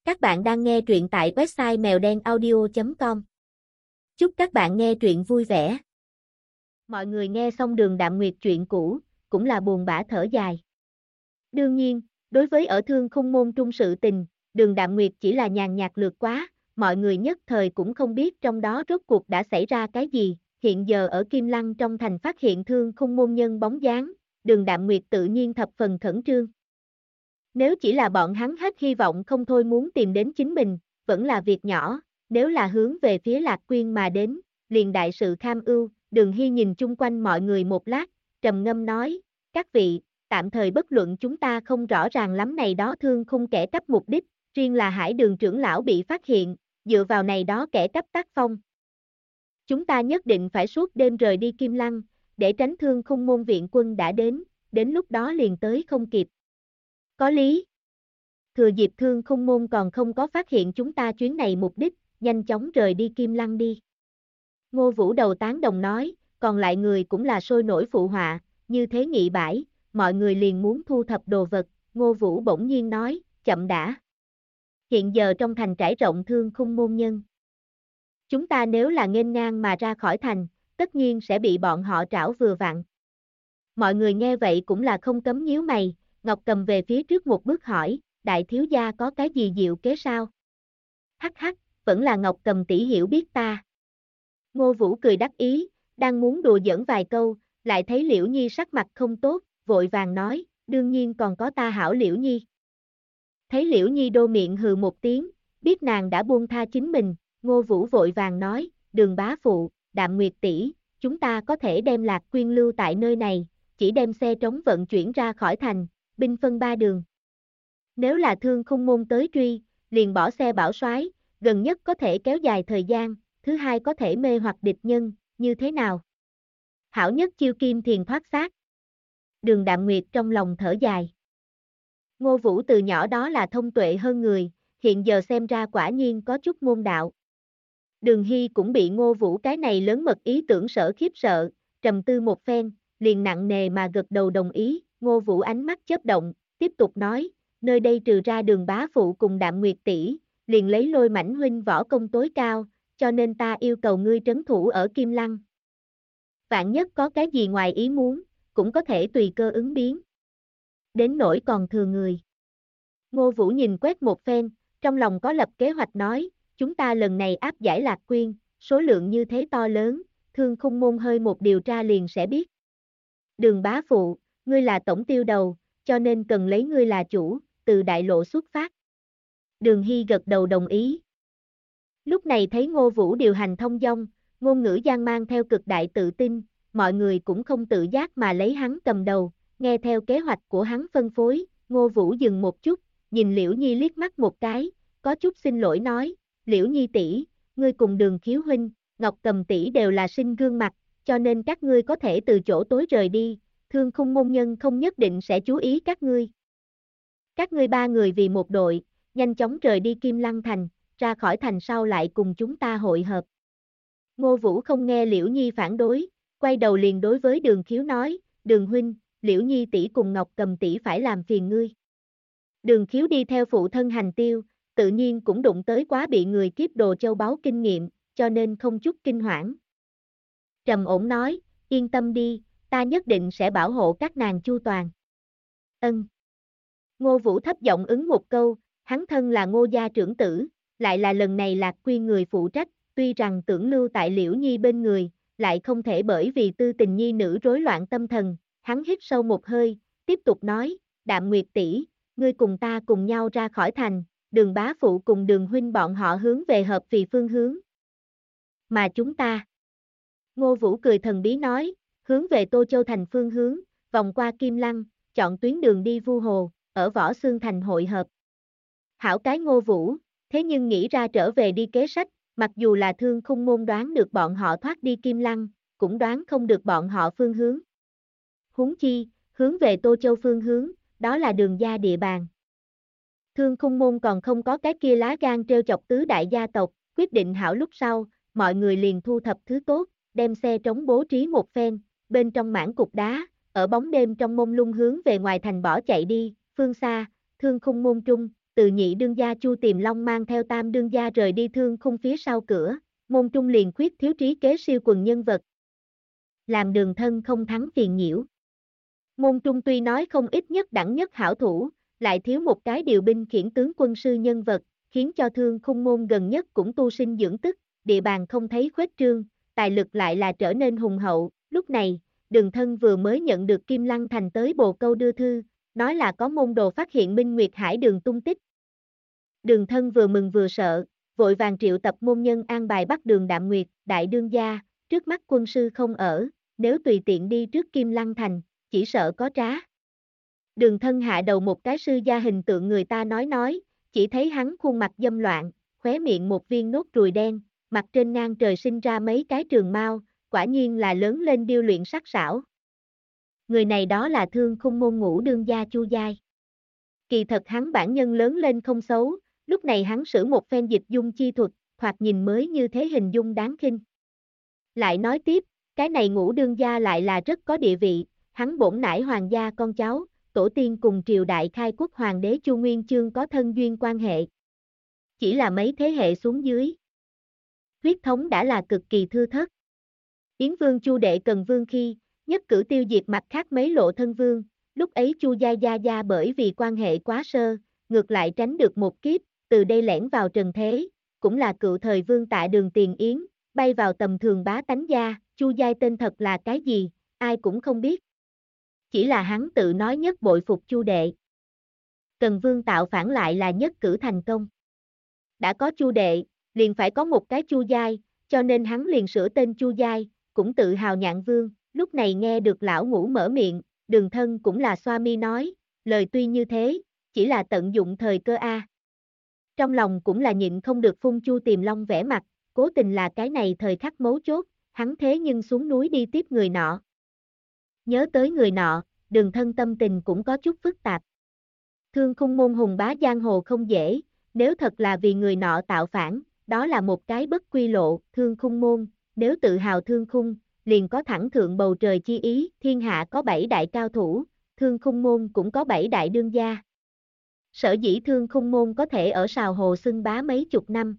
Các bạn đang nghe truyện tại website mèo đen audio.com. Chúc các bạn nghe truyện vui vẻ. Mọi người nghe xong Đường Đạm Nguyệt chuyện cũ, cũng là buồn bã thở dài. Đương nhiên, đối với ở Thương Khung môn trung sự tình, Đường Đạm Nguyệt chỉ là nhàn nhạt lướt quá, mọi người nhất thời cũng không biết trong đó rốt cuộc đã xảy ra cái gì. Hiện giờ ở Kim Lăng trong thành phát hiện Thương Khung môn nhân bóng dáng, Đường Đạm Nguyệt tự nhiên thập phần khẩn trương. Nếu chỉ là bọn hắn hết hy vọng không thôi muốn tìm đến chính mình, vẫn là việc nhỏ, nếu là hướng về phía Lạc Quyên mà đến, liền đại sự kham ưu. Đường Hy nhìn chung quanh mọi người một lát, trầm ngâm nói, các vị, tạm thời bất luận chúng ta không rõ ràng lắm này đó Thương Khung kẻ cắp mục đích, riêng là Hải Đường trưởng lão bị phát hiện, dựa vào này đó kẻ cắp tác phong. Chúng ta nhất định phải suốt đêm rời đi Kim Lăng, để tránh Thương Khung môn viện quân đã đến lúc đó liền tới không kịp. Có lý. Thừa dịp Thương Khung môn còn không có phát hiện chúng ta chuyến này mục đích, nhanh chóng rời đi Kim Lăng đi. Ngô Vũ đầu tán đồng nói, còn lại người cũng là sôi nổi phụ họa, như thế nghị bãi, mọi người liền muốn thu thập đồ vật. Ngô Vũ bỗng nhiên nói, chậm đã. Hiện giờ trong thành trải rộng Thương Khung môn nhân. Chúng ta nếu là nghênh ngang mà ra khỏi thành, tất nhiên sẽ bị bọn họ trảo vừa vặn. Mọi người nghe vậy cũng là không cấm nhíu mày. Ngọc Cầm về phía trước một bước hỏi, đại thiếu gia có cái gì diệu kế sao? Hắc hắc, vẫn là Ngọc Cầm tỷ hiểu biết ta. Ngô Vũ cười đắc ý, đang muốn đùa giỡn vài câu, lại thấy Liễu Nhi sắc mặt không tốt, vội vàng nói, đương nhiên còn có ta hảo Liễu Nhi. Thấy Liễu Nhi đô miệng hừ một tiếng, biết nàng đã buông tha chính mình, Ngô Vũ vội vàng nói, Đường bá phụ, Đạm Nguyệt tỷ, chúng ta có thể đem Lạc Quyên lưu tại nơi này, chỉ đem xe trống vận chuyển ra khỏi thành, binh phân ba đường. Nếu là Thương Khung môn tới truy, liền bỏ xe bảo soái, gần nhất có thể kéo dài thời gian, thứ hai có thể mê hoặc địch nhân, như thế nào? Hảo nhất chiêu kim thiền thoát xác. Đường Đạm Nguyệt trong lòng thở dài. Ngô Vũ từ nhỏ đó là thông tuệ hơn người, hiện giờ xem ra quả nhiên có chút môn đạo. Đường Hy cũng bị Ngô Vũ cái này lớn mật ý tưởng sở khiếp sợ, trầm tư một phen, liền nặng nề mà gật đầu đồng ý. Ngô Vũ ánh mắt chớp động, tiếp tục nói, nơi đây trừ ra Đường bá phụ cùng Đạm Nguyệt tỷ, liền lấy Lôi Mãnh huynh võ công tối cao, cho nên ta yêu cầu ngươi trấn thủ ở Kim Lăng. Vạn nhất có cái gì ngoài ý muốn, cũng có thể tùy cơ ứng biến. Đến nỗi còn thừa người. Ngô Vũ nhìn quét một phen, trong lòng có lập kế hoạch nói, chúng ta lần này áp giải Lạc Quyên, số lượng như thế to lớn, Thương Khung môn hơi một điều tra liền sẽ biết. Đường bá phụ, ngươi là tổng tiêu đầu, cho nên cần lấy ngươi là chủ, từ đại lộ xuất phát. Đường Hy gật đầu đồng ý. Lúc này thấy Ngô Vũ điều hành thông dong, ngôn ngữ gian mang theo cực đại tự tin, mọi người cũng không tự giác mà lấy hắn cầm đầu, nghe theo kế hoạch của hắn phân phối. Ngô Vũ dừng một chút, nhìn Liễu Nhi liếc mắt một cái, có chút xin lỗi nói, Liễu Nhi tỷ, ngươi cùng Đường Khiếu huynh, Ngọc Cầm tỷ đều là sinh gương mặt, cho nên các ngươi có thể từ chỗ tối rời đi, Thương Khung môn nhân không nhất định sẽ chú ý các ngươi. Các ngươi ba người vì một đội, nhanh chóng rời đi Kim Lăng thành, ra khỏi thành sau lại cùng chúng ta hội hợp. Ngô Vũ không nghe Liễu Nhi phản đối, quay đầu liền đối với Đường Khiếu nói, Đường huynh, Liễu Nhi tỷ cùng Ngọc Cầm tỷ phải làm phiền ngươi. Đường Khiếu đi theo phụ thân hành tiêu, tự nhiên cũng đụng tới quá bị người kiếp đồ châu báu kinh nghiệm, cho nên không chút kinh hoảng. Trầm ổn nói, yên tâm đi, ta nhất định sẽ bảo hộ các nàng chu toàn. Ân. Ngô Vũ thấp giọng ứng một câu, hắn thân là Ngô gia trưởng tử, lại là lần này Lạc Quyên người phụ trách, tuy rằng tưởng lưu tại Liễu Nhi bên người, lại không thể bởi vì tư tình nhi nữ rối loạn tâm thần, hắn hít sâu một hơi, tiếp tục nói, Đạm Nguyệt tỷ, ngươi cùng ta cùng nhau ra khỏi thành, Đường bá phụ cùng Đường huynh bọn họ hướng về hợp vì phương hướng. Mà chúng ta. Ngô Vũ cười thần bí nói, hướng về Tô Châu thành phương hướng, vòng qua Kim Lăng, chọn tuyến đường đi Vu Hồ, ở Võ Xương thành hội hợp. Hảo cái Ngô Vũ, thế nhưng nghĩ ra trở về đi kế sách, mặc dù là Thương Khung môn đoán được bọn họ thoát đi Kim Lăng, cũng đoán không được bọn họ phương hướng. Huống chi, hướng về Tô Châu phương hướng, đó là Đường gia địa bàn. Thương Khung môn còn không có cái kia lá gan trêu chọc tứ đại gia tộc, quyết định hảo lúc sau, mọi người liền thu thập thứ tốt, đem xe trống bố trí một phen, bên trong mảng cục đá, ở bóng đêm trong mông lung hướng về ngoài thành bỏ chạy đi. Phương xa, Thương Khung môn trung, từ nhị đương gia Chu Tiềm Long mang theo tam đương gia rời đi Thương Khung phía sau cửa, môn trung liền khuyết thiếu trí kế siêu quần nhân vật. Làm Đường Thân không thắng phiền nhiễu. Môn trung tuy nói không ít nhất đẳng nhất hảo thủ, lại thiếu một cái điều binh khiển tướng quân sư nhân vật, khiến cho Thương Khung môn gần nhất cũng tu sinh dưỡng tức, địa bàn không thấy khuếch trương, tài lực lại là trở nên hùng hậu. Lúc này, Đường Thân vừa mới nhận được Kim Lăng Thành tới Bồ Câu đưa thư, nói là có môn đồ phát hiện Minh Nguyệt Hải Đường tung tích. Đường Thân vừa mừng vừa sợ, vội vàng triệu tập môn nhân an bài bắt Đường Đạm Nguyệt, đại đương gia, trước mắt quân sư không ở, nếu tùy tiện đi trước Kim Lăng Thành, chỉ sợ có trá. Đường Thân hạ đầu một cái sư gia hình tượng người ta nói, chỉ thấy hắn khuôn mặt dâm loạn, khóe miệng một viên nốt ruồi đen, mặt trên ngang trời sinh ra mấy cái trường mao, quả nhiên là lớn lên điêu luyện sắc sảo. Người này đó là Thương Khung môn ngũ đương gia Chu Giai. Kỳ thật hắn bản nhân lớn lên không xấu, lúc này hắn sử một phen dịch dung chi thuật, thoạt nhìn mới như thế hình dung đáng khinh. Lại nói tiếp, cái này ngũ đương gia lại là rất có địa vị, hắn bổn nải hoàng gia con cháu, tổ tiên cùng triều đại khai quốc hoàng đế Chu Nguyên Chương có thân duyên quan hệ. Chỉ là mấy thế hệ xuống dưới. Huyết thống đã là cực kỳ thưa thớt. Yến Vương Chu Đệ Cần Vương khi, nhất cử tiêu diệt mặt khác mấy lộ thân vương, lúc ấy Chu gia bởi vì quan hệ quá sơ, ngược lại tránh được một kiếp, từ đây lẻn vào trần thế, cũng là cựu thời vương Tạ Đường Tiền Yến, bay vào tầm thường bá tánh gia, Chu Giai tên thật là cái gì, ai cũng không biết. Chỉ là hắn tự nói nhất bội phục Chu Đệ. Cần Vương tạo phản lại là nhất cử thành công. Đã có Chu Đệ, liền phải có một cái Chu Giai, cho nên hắn liền sửa tên Chu Giai, cũng tự hào Nhạn Vương. Lúc này nghe được lão ngũ mở miệng, Đường Thân cũng là xoa mi nói, lời tuy như thế, chỉ là tận dụng thời cơ a. Trong lòng cũng là nhịn không được phun Chu Tiềm Long vẻ mặt, cố tình là cái này thời khắc mấu chốt, hắn thế nhưng xuống núi đi tiếp người nọ. Nhớ tới người nọ, Đường Thân tâm tình cũng có chút phức tạp. Thương Khung môn hùng bá giang hồ không dễ, nếu thật là vì người nọ tạo phản, đó là một cái bất quy lộ. Thương Khung môn, nếu tự hào Thương Khung, liền có thẳng thượng bầu trời chi ý, thiên hạ có 7 đại cao thủ, Thương Khung môn cũng có 7 đại đương gia. Sở dĩ Thương Khung môn có thể ở Sào Hồ xưng bá mấy chục năm.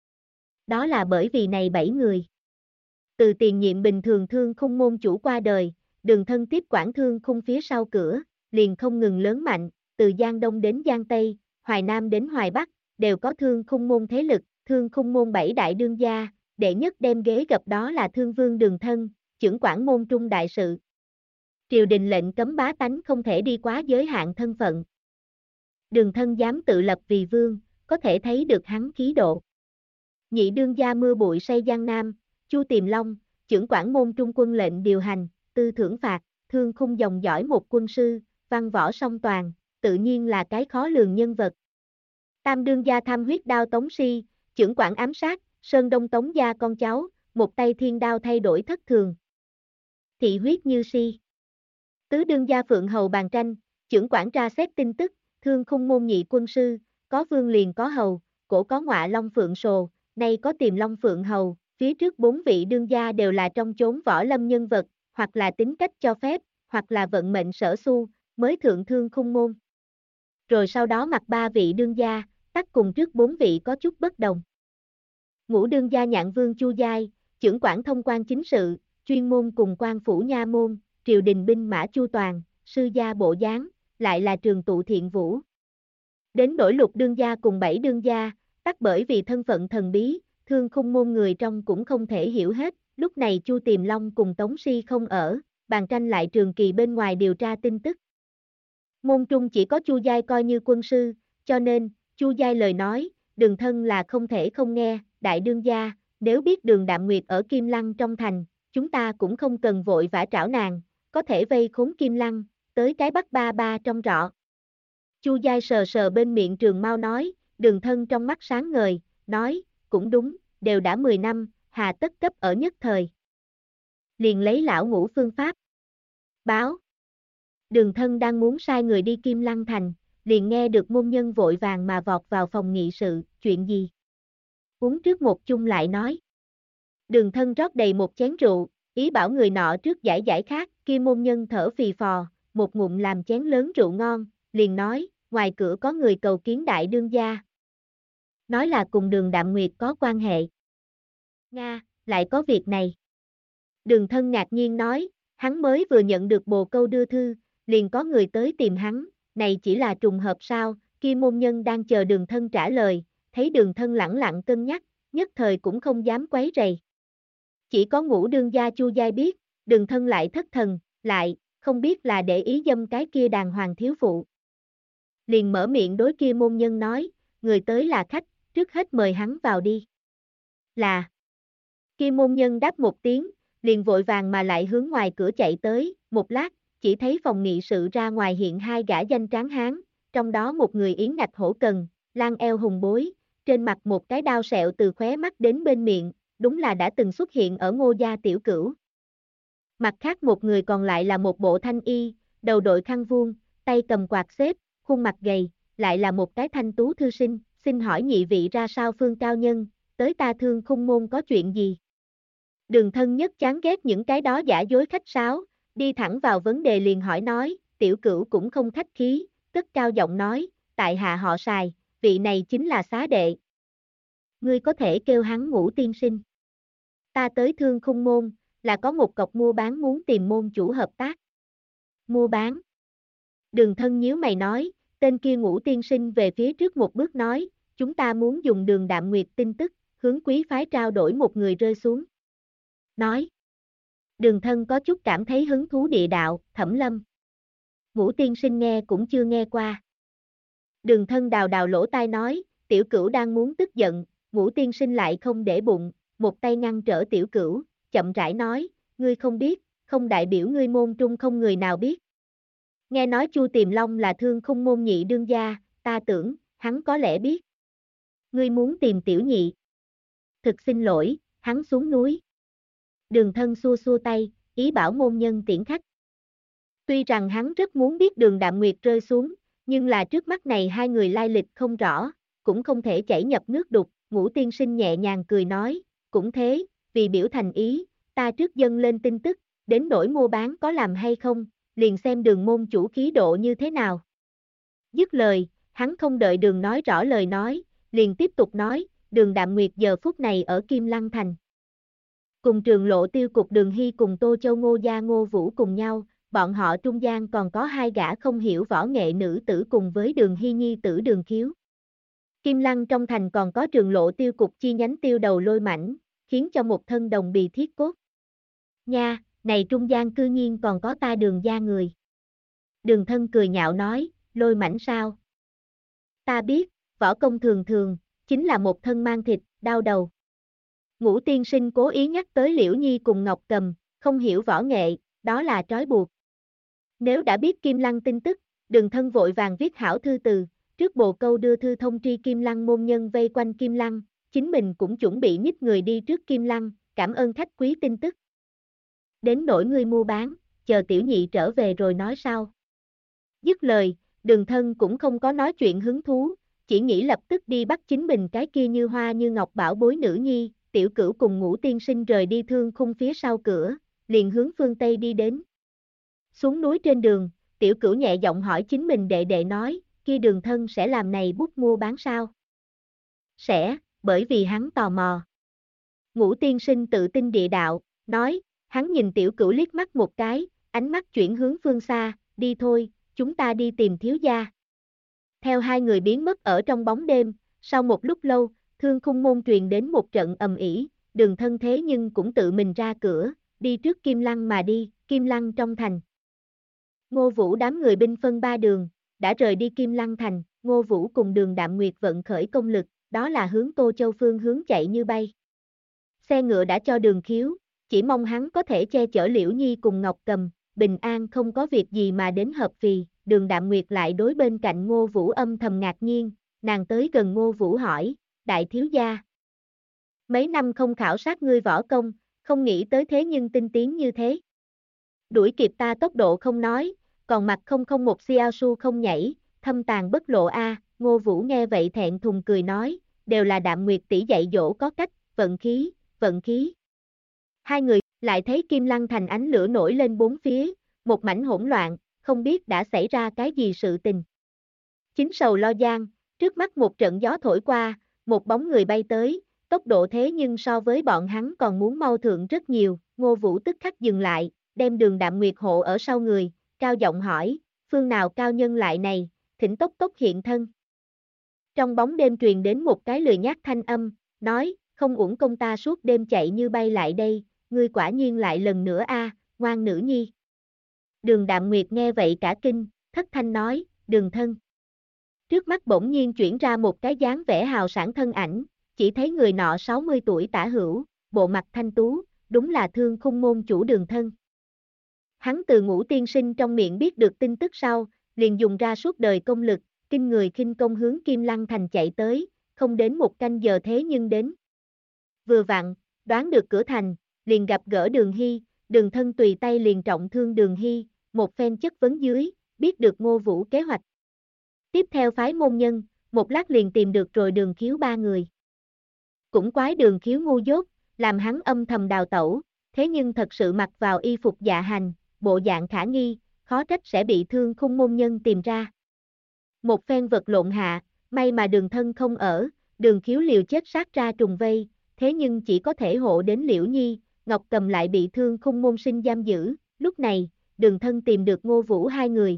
Đó là bởi vì này 7 người. Từ tiền nhiệm bình thường Thương Khung môn chủ qua đời, Đường Thân tiếp quản Thương Khung phía sau cửa, liền không ngừng lớn mạnh, từ Giang Đông đến Giang Tây, Hoài Nam đến Hoài Bắc, đều có Thương Khung môn thế lực. Thương Khung môn 7 đại đương gia, đệ nhất đem ghế gập đó là Thương Vương Đường Thân, chưởng quản môn trung đại sự. Triều đình lệnh cấm bá tánh không thể đi quá giới hạn thân phận. Đường Thân dám tự lập vì vương, có thể thấy được hắn khí độ. Nhị đương gia mưa bụi say Giang Nam, Chu Tiềm Long, chưởng quản môn trung quân lệnh điều hành, tư thưởng phạt, Thương Khung dòng dõi một quân sư, văn võ song toàn, tự nhiên là cái khó lường nhân vật. Tam đương gia Tham Huyết Đao Tống Si, chưởng quản ám sát, Sơn Đông Tống gia con cháu, một tay thiên đao thay đổi thất thường. Thị huyết như si. Tứ đương gia Phượng Hầu Bàn Tranh, chưởng quản tra xét tin tức, Thương Khung môn nhị quân sư, có vương liền có hầu, cổ có ngọa long phượng sồ, nay có Tiềm Long Phượng Hầu, phía trước 4 vị đương gia đều là trong chốn võ lâm nhân vật, hoặc là tính cách cho phép, hoặc là vận mệnh sở xu, mới thượng Thương Khung môn. Rồi sau đó mặt 3 vị đương gia, tắc cùng trước 4 vị có chút bất đồng. Ngũ đương gia Nhạn Vương Chu Giai, chưởng quản thông quan chính sự, chuyên môn cùng quan phủ nha môn, triều đình binh mã chu toàn, sư gia bộ dáng, lại là trường tụ thiện vũ. Đến đổi Lục đương gia cùng 7 đương gia, tắc bởi vì thân phận thần bí, Thương Khung môn người trong cũng không thể hiểu hết, lúc này Chu Tiềm Long cùng Tống Si không ở, Bàn Tranh lại trường kỳ bên ngoài điều tra tin tức. Môn trung chỉ có Chu Giai coi như quân sư, cho nên, Chu Giai lời nói, Đường Thân là không thể không nghe, đại đương gia, nếu biết Đường Đạm Nguyệt ở Kim Lăng trong thành, chúng ta cũng không cần vội vã trảo nàng, có thể vây khốn Kim Lăng, tới cái bắt ba ba trong rọ. Chu Giai sờ sờ bên miệng Trường Mao nói, Đường Thân trong mắt sáng ngời, nói, cũng đúng, đều đã 10 năm, hà tất cấp ở nhất thời. Liền lấy lão ngũ phương pháp. Báo. Đường Thân đang muốn sai người đi Kim Lăng thành, liền nghe được môn nhân vội vàng mà vọt vào phòng nghị sự, chuyện gì? Uống trước một chung lại nói. Đường Thân rót đầy một chén rượu, ý bảo người nọ trước giải khát, kia môn nhân thở phì phò, một ngụm làm chén lớn rượu ngon, liền nói, ngoài cửa có người cầu kiến đại đương gia. Nói là cùng Đường Đạm Nguyệt có quan hệ. Nga, lại có việc này. Đường Thân ngạc nhiên nói, hắn mới vừa nhận được bồ câu đưa thư, liền có người tới tìm hắn, này chỉ là trùng hợp sao? Kia môn nhân đang chờ Đường Thân trả lời, thấy Đường Thân lẳng lặng cân nhắc, nhất thời cũng không dám quấy rầy. Chỉ có Ngũ đương gia Chu Giai biết, Đường Thân lại thất thần, lại, không biết là để ý dâm cái kia đàng hoàng thiếu phụ. Liền mở miệng đối kia môn nhân nói, người tới là khách, trước hết mời hắn vào đi. Là. Kia môn nhân đáp một tiếng, liền vội vàng mà lại hướng ngoài cửa chạy tới, một lát, chỉ thấy phòng nghị sự ra ngoài hiện hai gã danh tráng hán, trong đó một người yến ngạch hổ cần, lan eo hùng bối, trên mặt một cái đao sẹo từ khóe mắt đến bên miệng, đúng là đã từng xuất hiện ở Ngô gia tiểu cửu. Mặt khác một người còn lại là một bộ thanh y, đầu đội khăn vuông, tay cầm quạt xếp, khuôn mặt gầy, lại là một cái thanh tú thư sinh, xin hỏi nhị vị ra sao Phương cao nhân, tới ta Thương Khung môn có chuyện gì? Đường Thân nhất chán ghét những cái đó giả dối khách sáo, đi thẳng vào vấn đề liền hỏi nói, tiểu cửu cũng không khách khí, cất cao giọng nói, tại hạ họ Sài, vị này chính là xá đệ. Ngươi có thể kêu hắn Ngũ tiên sinh. Ta tới Thương Khung môn, là có một cọc mua bán muốn tìm môn chủ hợp tác. Mua bán. Đường Thân nhíu mày nói, tên kia Ngũ tiên sinh về phía trước một bước nói, chúng ta muốn dùng Đường Đạm Nguyệt tin tức, hướng quý phái trao đổi một người rơi xuống. Nói. Đường Thân có chút cảm thấy hứng thú địa đạo, Thẩm Lâm. Ngũ tiên sinh nghe cũng chưa nghe qua. Đường Thân đào đào lỗ tai nói, tiểu cửu đang muốn tức giận, Ngũ tiên sinh lại không để bụng, một tay ngăn trở tiểu cửu, chậm rãi nói, ngươi không biết, không đại biểu ngươi môn trung không người nào biết. Nghe nói Chu Tiềm Long là Thương Khung môn nhị đương gia, ta tưởng, hắn có lẽ biết. Ngươi muốn tìm tiểu nhị. Thực xin lỗi, hắn xuống núi. Đường Thân xua xua tay, ý bảo môn nhân tiễn khách. Tuy rằng hắn rất muốn biết Đường Đạm Nguyệt rơi xuống, nhưng là trước mắt này hai người lai lịch không rõ, cũng không thể chảy nhập nước đục, Ngũ tiên sinh nhẹ nhàng cười nói, cũng thế, vì biểu thành ý, ta trước dâng lên tin tức, đến nỗi mua bán có làm hay không, liền xem Đường môn chủ khí độ như thế nào. Dứt lời, hắn không đợi Đường nói rõ lời nói, liền tiếp tục nói, Đường Đạm Nguyệt giờ phút này ở Kim Lăng Thành. Cùng Trường Lộ Tiêu cục Đường Hy cùng Tô Châu Ngô gia Ngô Vũ cùng nhau, bọn họ trung gian còn có hai gã không hiểu võ nghệ nữ tử cùng với Đường Hy nhi tử Đường Khiếu. Kim Lăng trong thành còn có Trường Lộ Tiêu cục chi nhánh Tiêu Đầu Lôi Mãnh, khiến cho một thân đồng bì thiết cốt. Nha, này trung gian cư nhiên còn có ta Đường gia người. Đường Thân cười nhạo nói, Lôi Mãnh sao? Ta biết, võ công thường thường, chính là một thân mang thịt, đau đầu. Ngũ tiên sinh cố ý nhắc tới Liễu Nhi cùng Ngọc Cầm, không hiểu võ nghệ, đó là trói buộc. Nếu đã biết Kim Lăng tin tức, Đường Thân vội vàng viết hảo thư từ, trước bồ câu đưa thư thông tri Kim Lăng môn nhân vây quanh Kim Lăng, chính mình cũng chuẩn bị nhích người đi trước Kim Lăng, cảm ơn khách quý tin tức. Đến nỗi ngươi mua bán, chờ tiểu nhị trở về rồi nói sau. Dứt lời, Đường Thân cũng không có nói chuyện hứng thú, chỉ nghĩ lập tức đi bắt chính mình cái kia như hoa như ngọc bảo bối nữ nhi, tiểu cửu cùng Ngũ tiên sinh rời đi Thương Khung phía sau cửa, liền hướng phương Tây đi đến. Xuống núi trên đường, tiểu cửu nhẹ giọng hỏi chính mình đệ đệ nói, kia Đường Thân sẽ làm này bút mua bán sao? Sẽ, bởi vì hắn tò mò. Ngũ tiên sinh tự tin địa đạo, nói, hắn nhìn tiểu cửu liếc mắt một cái, ánh mắt chuyển hướng phương xa, đi thôi, chúng ta đi tìm thiếu gia. Theo hai người biến mất ở trong bóng đêm, sau một lúc lâu, Thương Khung môn truyền đến một trận ầm ĩ, Đường Thân thế nhưng cũng tự mình ra cửa, đi trước Kim Lăng mà đi, Kim Lăng trong thành. Ngô Vũ đám người binh phân ba đường, đã rời đi Kim Lăng thành, Ngô Vũ cùng Đường Đạm Nguyệt vận khởi công lực, đó là hướng Tô Châu phương hướng chạy như bay. Xe ngựa đã cho Đường Khiếu, chỉ mong hắn có thể che chở Liễu Nhi cùng Ngọc Cầm, bình an không có việc gì mà đến hợp phì, Đường Đạm Nguyệt lại đối bên cạnh Ngô Vũ âm thầm ngạc nhiên, nàng tới gần Ngô Vũ hỏi, đại thiếu gia. Mấy năm không khảo sát ngươi võ công, không nghĩ tới thế nhưng tinh tiến như thế. Đuổi kịp ta tốc độ không nói, còn mặt không không một xiao su không nhảy, thâm tàng bất lộ a. Ngô Vũ nghe vậy thẹn thùng cười nói, đều là Đạm Nguyệt tỷ dạy dỗ có cách, vận khí, vận khí. Hai người lại thấy Kim Lăng thành ánh lửa nổi lên bốn phía, một mảnh hỗn loạn, không biết đã xảy ra cái gì sự tình. Chính sầu lo giang, trước mắt một trận gió thổi qua, một bóng người bay tới, tốc độ thế nhưng so với bọn hắn còn muốn mau thượng rất nhiều, Ngô Vũ tức khắc dừng lại, đem Đường Đạm Nguyệt hộ ở sau người, cao giọng hỏi, phương nào cao nhân lại này, thỉnh tốc tốc hiện thân. Trong bóng đêm truyền đến một cái lười nhác thanh âm, nói, không uổng công ta suốt đêm chạy như bay lại đây, ngươi quả nhiên lại lần nữa ngoan nữ nhi. Đường Đạm Nguyệt nghe vậy cả kinh, thất thanh nói, Đường thân. Trước mắt bỗng nhiên chuyển ra một cái dáng vẻ hào sảng thân ảnh, chỉ thấy người nọ 60 tuổi tả hữu, bộ mặt thanh tú, đúng là Thương Khung môn chủ Đường thân. Hắn từ Ngũ tiên sinh trong miệng biết được tin tức sau, liền dùng ra suốt đời công lực, kinh người khinh công hướng Kim Lăng thành chạy tới, không đến một canh giờ thế nhưng đến. Vừa vặn, đoán được cửa thành, liền gặp gỡ Đường Hy, Đường thân tùy tay liền trọng thương Đường Hy, một phen chất vấn dưới, biết được Ngô Vũ kế hoạch. Tiếp theo phái môn nhân, một lát liền tìm được rồi Đường Khiếu ba người. Cũng quái Đường Khiếu ngu dốt, làm hắn âm thầm đào tẩu, thế nhưng thật sự mặc vào y phục dạ hành, bộ dạng khả nghi, khó trách sẽ bị Thương Khung môn nhân tìm ra. Một phen vật lộn hạ, may mà Đường thân không ở, Đường Khiếu liều chết sát ra trùng vây, thế nhưng chỉ có thể hộ đến Liễu Nhi, Ngọc Cầm lại bị Thương Khung môn sinh giam giữ, lúc này, Đường thân tìm được Ngô Vũ hai người.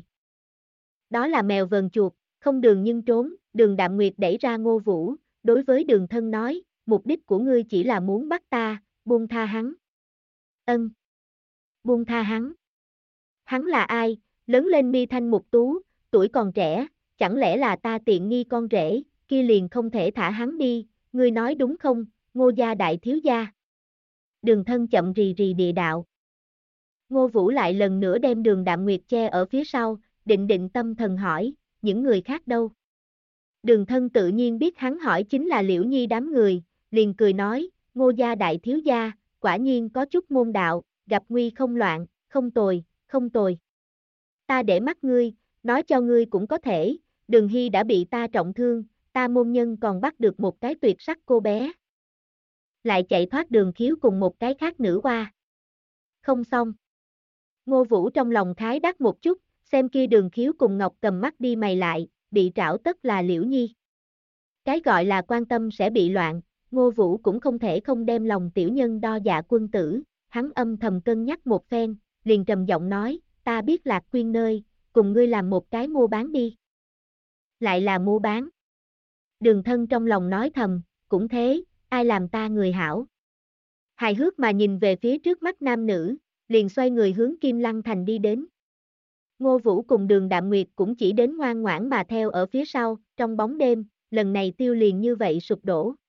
Đó là mèo vờn chuột, không đường nhưng trốn, Đường Đạm Nguyệt đẩy ra Ngô Vũ, đối với Đường thân nói, mục đích của ngươi chỉ là muốn bắt ta, buông tha hắn. Ân. Buông tha hắn. Hắn là ai, lớn lên mi thanh mục tú, tuổi còn trẻ, chẳng lẽ là ta tiện nghi con rể, kia liền không thể thả hắn đi, ngươi nói đúng không, Ngô gia đại thiếu gia. Đường thân chậm rì rì địa đạo. Ngô Vũ lại lần nữa đem Đường Đạm Nguyệt che ở phía sau, định tâm thần hỏi, những người khác đâu? Đường thân tự nhiên biết hắn hỏi chính là Liễu Nhi đám người, liền cười nói, Ngô gia đại thiếu gia, quả nhiên có chút môn đạo, gặp nguy không loạn, không tồi, không tồi. Ta để mắt ngươi, nói cho ngươi cũng có thể, Đường Hy đã bị ta trọng thương, ta môn nhân còn bắt được một cái tuyệt sắc cô bé. Lại chạy thoát Đường Khiếu cùng một cái khác nữ hoa. Không xong. Ngô Vũ trong lòng khái đắc một chút, xem kia Đường Khiếu cùng Ngọc Cầm mắt đi mày lại, bị trảo tất là Liễu Nhi. Cái gọi là quan tâm sẽ bị loạn, Ngô Vũ cũng không thể không đem lòng tiểu nhân đo dạ quân tử, hắn âm thầm cân nhắc một phen, liền trầm giọng nói, ta biết Lạc Quyên nơi, cùng ngươi làm một cái mua bán đi. Lại là mua bán. Đường thân trong lòng nói thầm, cũng thế, ai làm ta người hảo. Hài hước mà nhìn về phía trước mắt nam nữ, liền xoay người hướng Kim Lăng thành đi đến. Ngô Vũ cùng Đường Đạm Nguyệt cũng chỉ đến ngoan ngoãn mà theo ở phía sau, trong bóng đêm, lần này tiêu liền như vậy sụp đổ.